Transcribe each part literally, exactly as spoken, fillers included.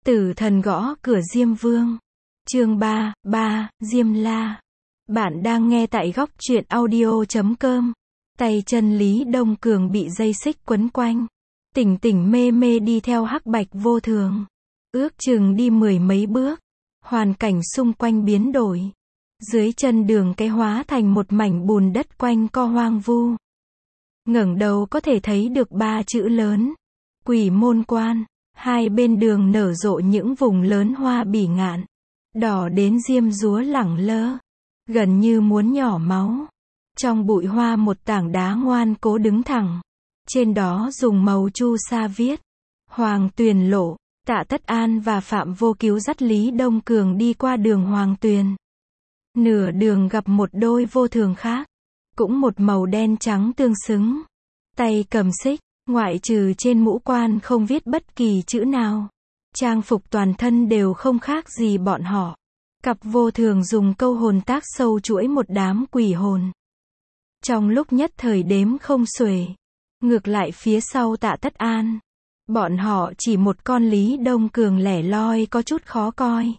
Tử thần gõ cửa Diêm Vương. Chương ba, ba, Diêm La. Bạn đang nghe tại góc truyện audio chấm com. Tay chân Lý Đông Cường bị dây xích quấn quanh. Tỉnh tỉnh mê mê đi theo Hắc Bạch Vô Thường. Ước chừng đi mười mấy bước. Hoàn cảnh xung quanh biến đổi. Dưới chân đường cái hóa thành một mảnh bùn đất quanh co hoang vu. Ngẩng đầu có thể thấy được ba chữ lớn. Quỷ Môn Quan. Hai bên đường nở rộ những vùng lớn hoa bỉ ngạn. Đỏ đến diêm dúa lẳng lơ. Gần như muốn nhỏ máu. Trong bụi hoa một tảng đá ngoan cố đứng thẳng. Trên đó dùng màu chu sa viết. Hoàng Tuyền Lộ. Tạ Tất An và Phạm Vô Cứu dắt Lý Đông Cường đi qua đường Hoàng Tuyền. Nửa đường gặp một đôi vô thường khác. Cũng một màu đen trắng tương xứng. Tay cầm xích. Ngoại trừ trên mũ quan không viết bất kỳ chữ nào. Trang phục toàn thân đều không khác gì bọn họ. Cặp vô thường dùng câu hồn tác sâu chuỗi một đám quỷ hồn. Trong lúc nhất thời đếm không xuể. Ngược lại phía sau Tạ Tất An. Bọn họ chỉ một con Lý Đông Cường lẻ loi có chút khó coi.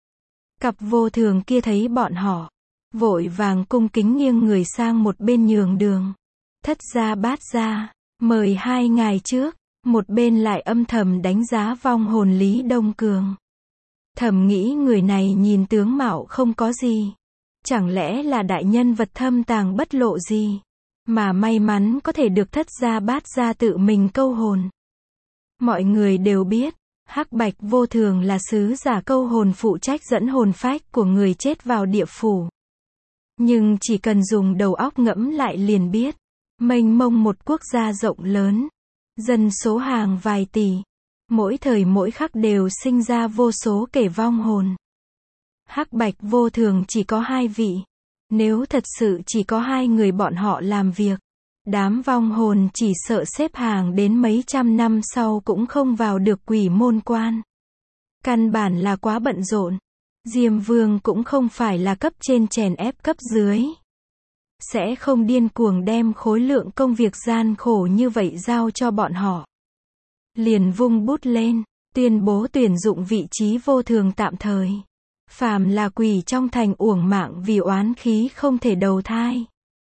Cặp vô thường kia thấy bọn họ. Vội vàng cung kính nghiêng người sang một bên nhường đường. Thất gia bát gia. Mời hai ngày trước, một bên lại âm thầm đánh giá vong hồn Lý Đông Cường. Thầm nghĩ người này nhìn tướng mạo không có gì. Chẳng lẽ là đại nhân vật thâm tàng bất lộ gì. Mà may mắn có thể được thất gia bát gia tự mình câu hồn. Mọi người đều biết, Hắc Bạch Vô Thường là sứ giả câu hồn phụ trách dẫn hồn phách của người chết vào địa phủ. Nhưng chỉ cần dùng đầu óc ngẫm lại liền biết. Mênh mông một quốc gia rộng lớn. Dân số hàng vài tỷ. Mỗi thời mỗi khắc đều sinh ra vô số kẻ vong hồn. Hắc Bạch Vô Thường chỉ có hai vị. Nếu thật sự chỉ có hai người bọn họ làm việc. Đám vong hồn chỉ sợ xếp hàng đến mấy trăm năm sau cũng không vào được Quỷ Môn Quan. Căn bản là quá bận rộn. Diêm Vương cũng không phải là cấp trên chèn ép cấp dưới. Sẽ không điên cuồng đem khối lượng công việc gian khổ như vậy giao cho bọn họ. Liền vung bút lên, tuyên bố tuyển dụng vị trí vô thường tạm thời. Phàm là quỷ trong thành uổng mạng vì oán khí không thể đầu thai.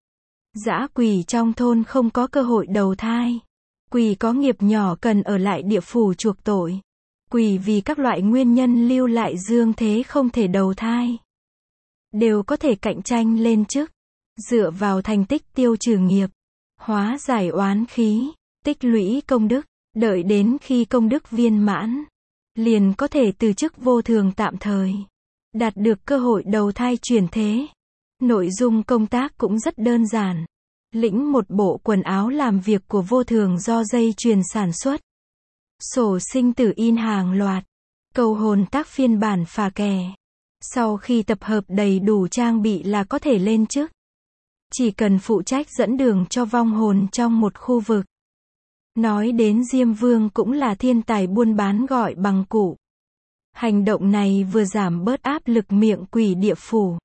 Dã quỷ trong thôn không có cơ hội đầu thai. Quỷ có nghiệp nhỏ cần ở lại địa phủ chuộc tội. Quỷ vì các loại nguyên nhân lưu lại dương thế không thể đầu thai. Đều có thể cạnh tranh lên chức. Dựa vào thành tích tiêu trừ nghiệp, hóa giải oán khí, tích lũy công đức, đợi đến khi công đức viên mãn, liền có thể từ chức vô thường tạm thời, đạt được cơ hội đầu thai chuyển thế. Nội dung công tác cũng rất đơn giản. Lĩnh một bộ quần áo làm việc của vô thường do dây chuyền sản xuất. Sổ sinh tử in hàng loạt. Câu hồn tác phiên bản phà kè. Sau khi tập hợp đầy đủ trang bị là có thể lên chức. Chỉ cần phụ trách dẫn đường cho vong hồn trong một khu vực. Nói đến Diêm Vương cũng là thiên tài buôn bán gọi bằng cụ. Hành động này vừa giảm bớt áp lực miệng quỷ địa phủ.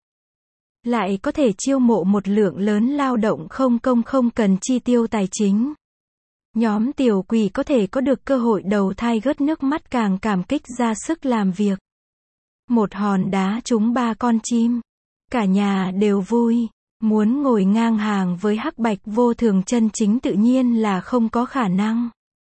Lại có thể chiêu mộ một lượng lớn lao động không công không cần chi tiêu tài chính. Nhóm tiểu quỷ có thể có được cơ hội đầu thai gớt nước mắt càng cảm kích ra sức làm việc. Một hòn đá trúng ba con chim. Cả nhà đều vui. Muốn ngồi ngang hàng với Hắc Bạch Vô Thường chân chính tự nhiên là không có khả năng.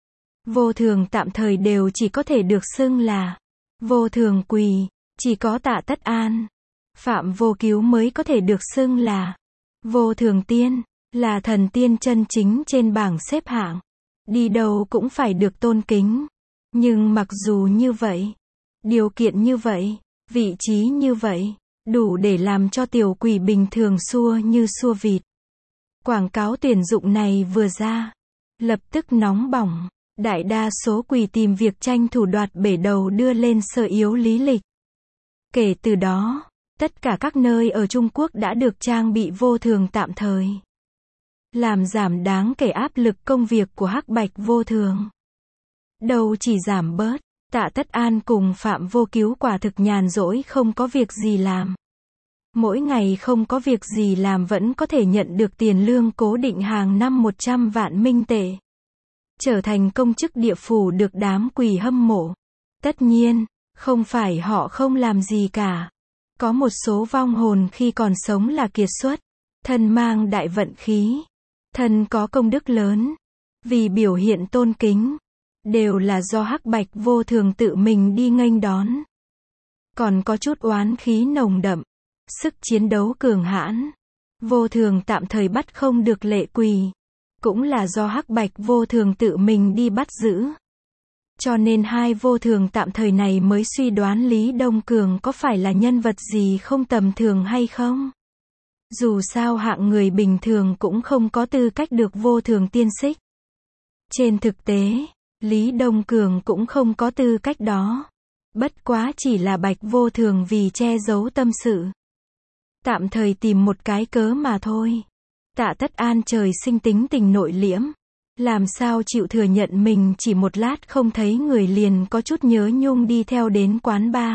Vô thường tạm thời đều chỉ có thể được xưng là vô thường quỷ, chỉ có Tạ Tất An, Phạm Vô Cứu mới có thể được xưng là vô thường tiên, là thần tiên chân chính trên bảng xếp hạng. Đi đâu cũng phải được tôn kính. Nhưng mặc dù như vậy, điều kiện như vậy, vị trí như vậy, đủ để làm cho tiểu quỷ bình thường xua như xua vịt. Quảng cáo tuyển dụng này vừa ra, lập tức nóng bỏng. Đại đa số quỷ tìm việc tranh thủ đoạt bể đầu đưa lên sở yếu lý lịch. Kể từ đó, tất cả các nơi ở Trung Quốc đã được trang bị vô thường tạm thời. Làm giảm đáng kể áp lực công việc của Hắc Bạch Vô Thường. Đâu chỉ giảm bớt. Tạ Tất An cùng Phạm Vô Cứu quả thực nhàn rỗi không có việc gì làm. Mỗi ngày không có việc gì làm vẫn có thể nhận được tiền lương cố định hàng năm một trăm vạn minh tệ. Trở thành công chức địa phủ được đám quỷ hâm mộ. Tất nhiên, Không phải họ không làm gì cả. Có một số vong hồn khi còn sống là kiệt xuất, thân mang đại vận khí, thân có công đức lớn, vì biểu hiện tôn kính, đều là do Hắc Bạch Vô Thường tự mình đi nghênh đón. Còn có chút oán khí nồng đậm, sức chiến đấu cường hãn, Vô Thường tạm thời bắt không được lệ quỳ, cũng là do Hắc Bạch Vô Thường tự mình đi bắt giữ. Cho nên hai vô thường tạm thời này mới suy đoán Lý Đông Cường có phải là nhân vật gì không tầm thường hay không. Dù sao hạng người bình thường cũng không có tư cách được vô thường tiên xích. Trên thực tế, Lý Đông Cường cũng không có tư cách đó. Bất quá chỉ là Bạch Vô Thường vì che giấu tâm sự, tạm thời tìm một cái cớ mà thôi. Tạ Tất An trời sinh tính tình nội liễm, làm sao chịu thừa nhận mình chỉ một lát không thấy người liền có chút nhớ nhung đi theo đến quán bar.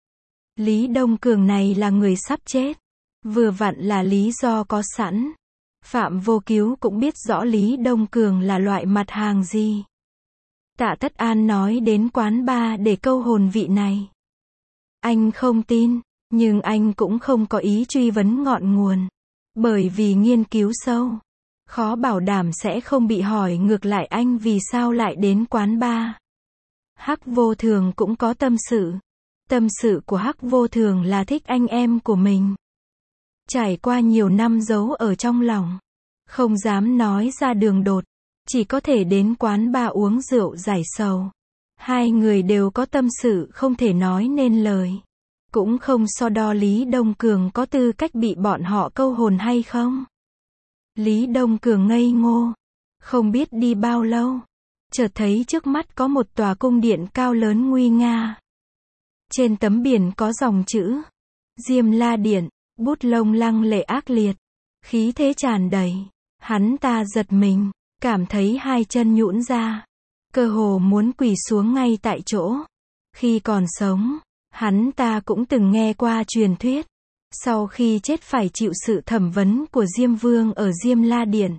Lý Đông Cường này là người sắp chết, vừa vặn là lý do có sẵn. Phạm Vô Cứu cũng biết rõ Lý Đông Cường là loại mặt hàng gì. Tạ Tất An nói đến quán bar để câu hồn vị này. Anh không tin, nhưng anh cũng không có ý truy vấn ngọn nguồn. Bởi vì nghiên cứu sâu, khó bảo đảm sẽ không bị hỏi ngược lại anh vì sao lại đến quán bar. Hắc Vô Thường cũng có tâm sự. Tâm sự của Hắc Vô Thường là thích anh em của mình. Trải qua nhiều năm giấu ở trong lòng, không dám nói ra đường đột, chỉ có thể đến quán bar uống rượu giải sầu. Hai người đều có tâm sự không thể nói nên lời. Cũng không so đo Lý Đông Cường có tư cách bị bọn họ câu hồn hay không. Lý Đông Cường ngây ngô, không biết đi bao lâu, chợt thấy trước mắt có một tòa cung điện cao lớn nguy nga. Trên tấm biển có dòng chữ Diêm La Điện, bút lông lăng lệ ác liệt, khí thế tràn đầy. Hắn ta giật mình, cảm thấy hai chân nhũn ra, cơ hồ muốn quỳ xuống ngay tại chỗ. Khi còn sống, hắn ta cũng từng nghe qua truyền thuyết, sau khi chết phải chịu sự thẩm vấn của Diêm Vương ở Diêm La Điện.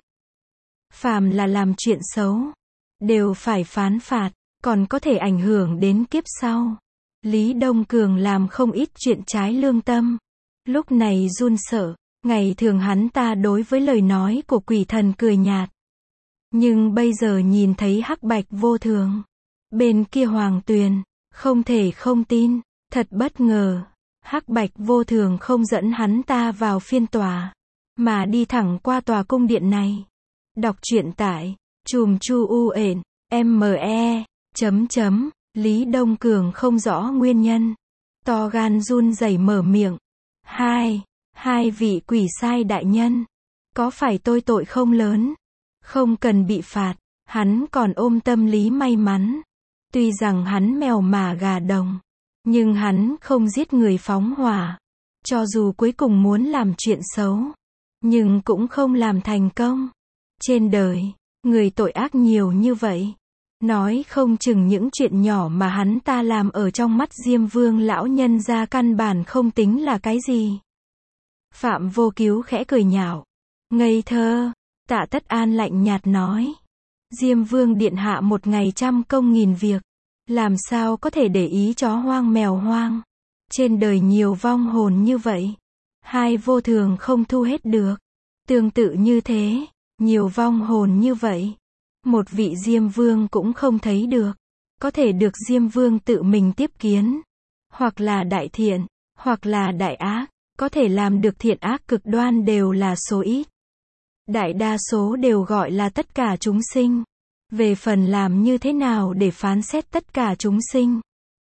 Phàm là làm chuyện xấu, đều phải phán phạt, còn có thể ảnh hưởng đến kiếp sau. Lý Đông Cường làm không ít chuyện trái lương tâm, lúc này run sợ. Ngày thường hắn ta đối với lời nói của quỷ thần cười nhạt, nhưng bây giờ nhìn thấy Hắc Bạch Vô Thường, bên kia Hoàng Tuyền, không thể không tin. Thật bất ngờ, Hắc Bạch Vô Thường không dẫn hắn ta vào phiên tòa, mà đi thẳng qua tòa cung điện này. Đọc truyện tại chùm chu u ện, me, chấm chấm, Lý Đông Cường không rõ nguyên nhân. To gan run rẩy mở miệng. Hai, hai vị quỷ sai đại nhân, có phải tôi tội không lớn, không cần bị phạt, hắn còn ôm tâm lý may mắn. Tuy rằng hắn mèo mà gà đồng, nhưng hắn không giết người phóng hỏa. Cho dù cuối cùng muốn làm chuyện xấu, nhưng cũng không làm thành công. Trên đời, người tội ác nhiều như vậy. Nói không chừng những chuyện nhỏ mà hắn ta làm ở trong mắt Diêm Vương lão nhân gia căn bản không tính là cái gì. Phạm Vô Cứu khẽ cười nhạo. Ngây thơ, Tạ Tất An lạnh nhạt nói. Diêm Vương điện hạ một ngày trăm công nghìn việc, làm sao có thể để ý chó hoang mèo hoang. Trên đời nhiều vong hồn như vậy, hai vô thường không thu hết được. Tương tự như thế, nhiều vong hồn như vậy, một vị Diêm Vương cũng không thấy được. Có thể được Diêm Vương tự mình tiếp kiến, hoặc là đại thiện, hoặc là đại ác. Có thể làm được thiện ác cực đoan đều là số ít. Đại đa số đều gọi là tất cả chúng sinh. Về phần làm như thế nào để phán xét tất cả chúng sinh,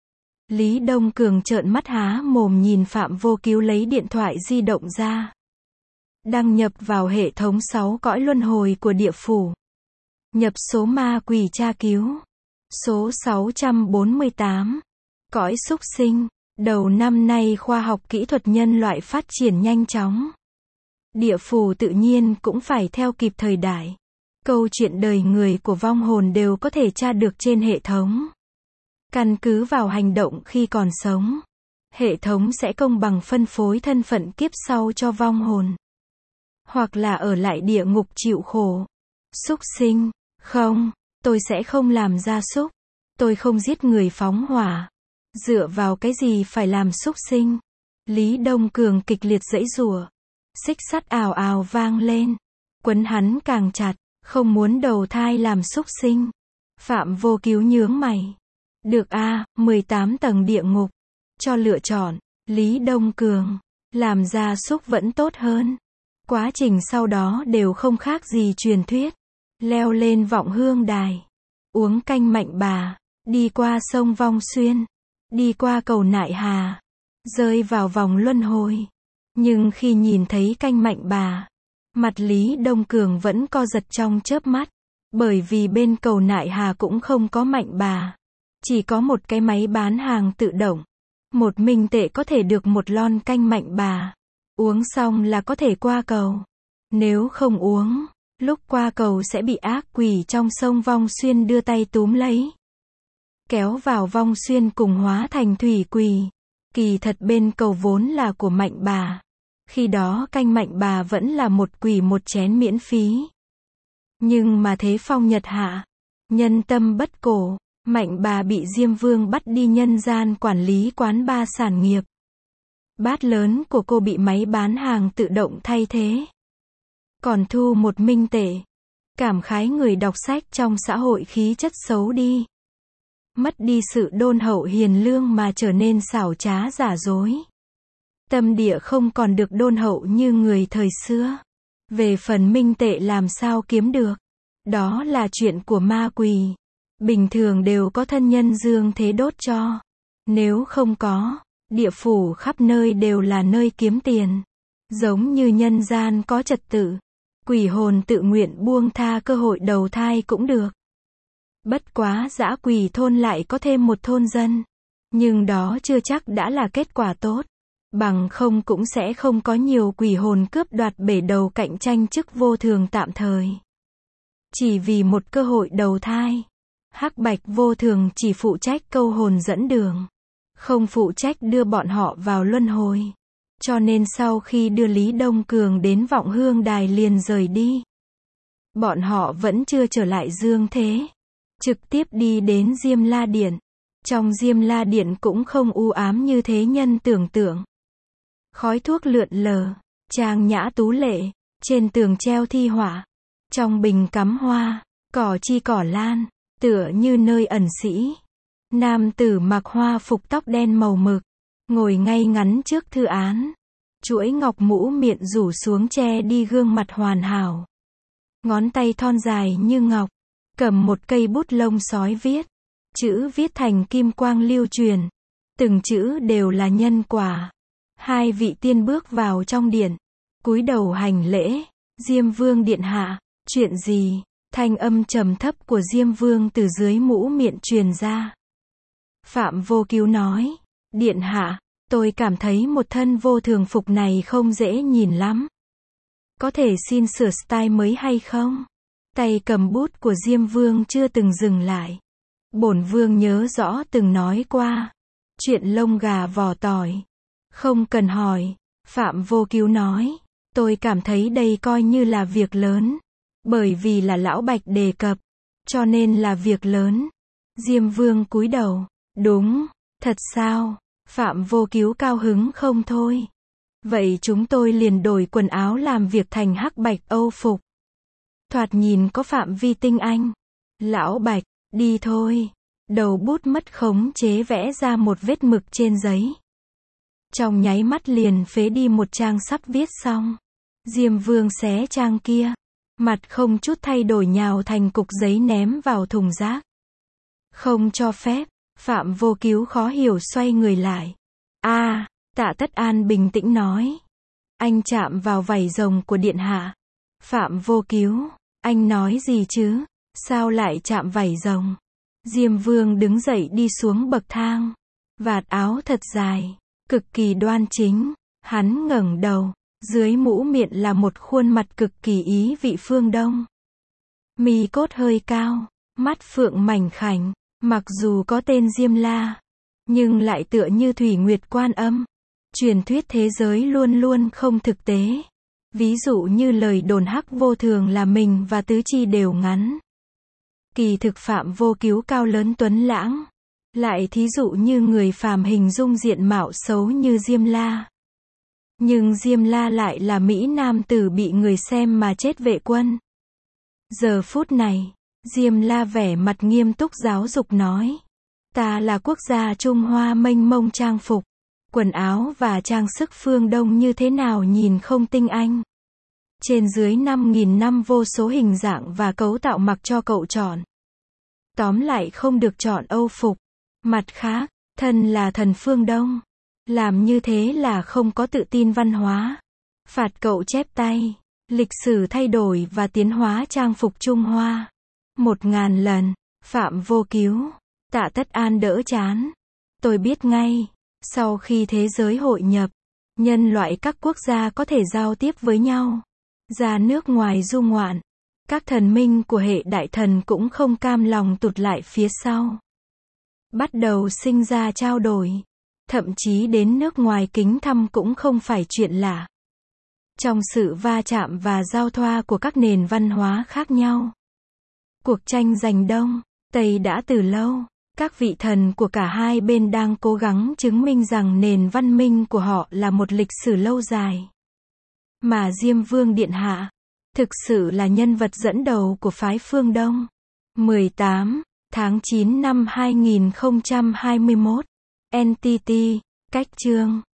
Lý Đông Cường trợn mắt há mồm nhìn Phạm Vô Cứu lấy điện thoại di động ra, đăng nhập vào hệ thống sáu cõi luân hồi của địa phủ. Nhập số ma quỷ tra cứu. Số sáu trăm bốn mươi tám. Cõi súc sinh. Đầu năm nay khoa học kỹ thuật nhân loại phát triển nhanh chóng. Địa phủ tự nhiên cũng phải theo kịp thời đại. Câu chuyện đời người của vong hồn đều có thể tra được trên hệ thống. Căn cứ vào hành động khi còn sống, hệ thống sẽ công bằng phân phối thân phận kiếp sau cho vong hồn. Hoặc là ở lại địa ngục chịu khổ. Súc sinh, không, tôi sẽ không làm gia súc. Tôi không giết người phóng hỏa. Dựa vào cái gì phải làm súc sinh? Lý Đông Cường kịch liệt giãy giụa. Xích sắt ào ào vang lên. Quấn hắn càng chặt, không muốn đầu thai làm súc sinh. Phạm Vô Cứu nhướng mày. Được a, mười tám tầng địa ngục. Cho lựa chọn, Lý Đông Cường, làm gia súc vẫn tốt hơn. Quá trình sau đó đều không khác gì truyền thuyết. Leo lên vọng hương đài. Uống canh Mạnh Bà. Đi qua sông Vong Xuyên. Đi qua cầu Nại Hà. Rơi vào vòng luân hồi. Nhưng khi nhìn thấy canh Mạnh Bà, mặt Lý Đông Cường vẫn co giật trong chớp mắt. Bởi vì bên cầu Nại Hà cũng không có Mạnh Bà. Chỉ có một cái máy bán hàng tự động. Một minh tệ có thể được một lon canh Mạnh Bà. Uống xong là có thể qua cầu. Nếu không uống, lúc qua cầu sẽ bị ác quỷ trong sông Vong Xuyên đưa tay túm lấy. Kéo vào Vong Xuyên cùng hóa thành thủy quỷ. Kỳ thật bên cầu vốn là của Mạnh Bà. Khi đó canh Mạnh Bà vẫn là một quỷ một chén miễn phí. Nhưng mà thế phong nhật hạ. Nhân tâm bất cổ. Mạnh Bà bị Diêm Vương bắt đi nhân gian quản lý quán ba sản nghiệp. Bát lớn của cô bị máy bán hàng tự động thay thế. Còn thu một minh tệ. Cảm khái người đọc sách trong xã hội khí chất xấu đi. Mất đi sự đôn hậu hiền lương mà trở nên xảo trá giả dối. Tâm địa không còn được đôn hậu như người thời xưa. Về phần minh tệ làm sao kiếm được? Đó là chuyện của ma quỷ. Bình thường đều có thân nhân dương thế đốt cho. Nếu không có, địa phủ khắp nơi đều là nơi kiếm tiền. Giống như nhân gian có trật tự. Quỷ hồn tự nguyện buông tha cơ hội đầu thai cũng được. Bất quá dã quỷ thôn lại có thêm một thôn dân. Nhưng đó chưa chắc đã là kết quả tốt. Bằng không cũng sẽ không có nhiều quỷ hồn cướp đoạt bể đầu cạnh tranh chức vô thường tạm thời. Chỉ vì một cơ hội đầu thai. Hắc Bạch vô thường chỉ phụ trách câu hồn dẫn đường. Không phụ trách đưa bọn họ vào luân hồi. Cho nên sau khi đưa Lý Đông Cường đến vọng hương đài liền rời đi. Bọn họ vẫn chưa trở lại dương thế. Trực tiếp đi đến Diêm La Điện. Trong Diêm La Điện cũng không u ám như thế nhân tưởng tượng. Khói thuốc lượn lờ, trang nhã tú lệ, trên tường treo thi họa. Trong bình cắm hoa, cỏ chi cỏ lan, tựa như nơi ẩn sĩ. Nam tử mặc hoa phục tóc đen màu mực, ngồi ngay ngắn trước thư án. Chuỗi ngọc mũ miệng rủ xuống che đi gương mặt hoàn hảo. Ngón tay thon dài như ngọc, cầm một cây bút lông sói viết. Chữ viết thành kim quang lưu truyền. Từng chữ đều là nhân quả. Hai vị tiên bước vào trong điện. Cúi đầu hành lễ. Diêm Vương điện hạ, chuyện gì? Thanh âm trầm thấp của Diêm Vương từ dưới mũ miệng truyền ra. Phạm Vô Cứu nói. Điện hạ, tôi cảm thấy một thân vô thường phục này không dễ nhìn lắm. Có thể xin sửa style mới hay không? Tay cầm bút của Diêm Vương chưa từng dừng lại. Bổn Vương nhớ rõ từng nói qua. Chuyện lông gà vỏ tỏi. Không cần hỏi. Phạm Vô Cứu nói. Tôi cảm thấy đây coi như là việc lớn. Bởi vì là Lão Bạch đề cập. Cho nên là việc lớn. Diêm Vương cúi đầu. Đúng. Thật sao? Phạm Vô Cứu cao hứng không thôi. Vậy chúng tôi liền đổi quần áo làm việc thành hắc bạch Âu phục. Thoạt nhìn có phạm vi tinh anh. Lão Bạch, đi thôi. Đầu bút mất khống chế vẽ ra một vết mực trên giấy. Trong nháy mắt liền phế đi một trang sắp viết xong. Diêm Vương xé trang kia. Mặt không chút thay đổi nhào thành cục giấy ném vào thùng rác. Không cho phép. Phạm Vô Cứu khó hiểu xoay người lại. a à, Tạ Tất An bình tĩnh nói. Anh chạm vào vảy rồng của điện hạ. Phạm Vô Cứu, anh nói gì chứ? Sao lại chạm vảy rồng? Diêm Vương đứng dậy đi xuống bậc thang. Vạt áo thật dài, cực kỳ đoan chính. Hắn ngẩng đầu, dưới mũ miệng là một khuôn mặt cực kỳ ý vị phương Đông. Mi cốt hơi cao, mắt phượng mảnh khảnh. Mặc dù có tên Diêm La, nhưng lại tựa như Thủy Nguyệt Quan Âm. Truyền thuyết thế giới luôn luôn không thực tế. Ví dụ như lời đồn hắc vô thường là mình và tứ chi đều ngắn. Kỳ thực Phạm Vô Cứu cao lớn tuấn lãng. Lại thí dụ như người phàm hình dung diện mạo xấu như Diêm La. Nhưng Diêm La lại là Mỹ nam tử bị người xem mà chết vệ quân. Giờ phút này, Diêm La vẻ mặt nghiêm túc giáo dục nói. Ta là quốc gia Trung Hoa mênh mông trang phục. Quần áo và trang sức phương Đông như thế nào nhìn không tinh anh. Trên dưới năm nghìn năm vô số hình dạng và cấu tạo mặc cho cậu chọn. Tóm lại không được chọn Âu phục. Mặt khác, thân là thần phương Đông. Làm như thế là không có tự tin văn hóa. Phạt cậu chép tay. Lịch sử thay đổi và tiến hóa trang phục Trung Hoa. Một ngàn lần. Phạm Vô Cứu. Tạ Tất An đỡ chán. Tôi biết ngay. Sau khi thế giới hội nhập, nhân loại các quốc gia có thể giao tiếp với nhau. Ra nước ngoài du ngoạn. Các thần minh của hệ đại thần cũng không cam lòng tụt lại phía sau. Bắt đầu sinh ra trao đổi. Thậm chí đến nước ngoài kính thăm cũng không phải chuyện lạ. Trong sự va chạm và giao thoa của các nền văn hóa khác nhau. Cuộc tranh giành Đông, Tây đã từ lâu. Các vị thần của cả hai bên đang cố gắng chứng minh rằng nền văn minh của họ là một lịch sử lâu dài. Mà Diêm Vương Điện Hạ, thực sự là nhân vật dẫn đầu của phái phương Đông. mười tám tháng chín năm hai nghìn không trăm hai mươi mốt. en tê tê, cách chương.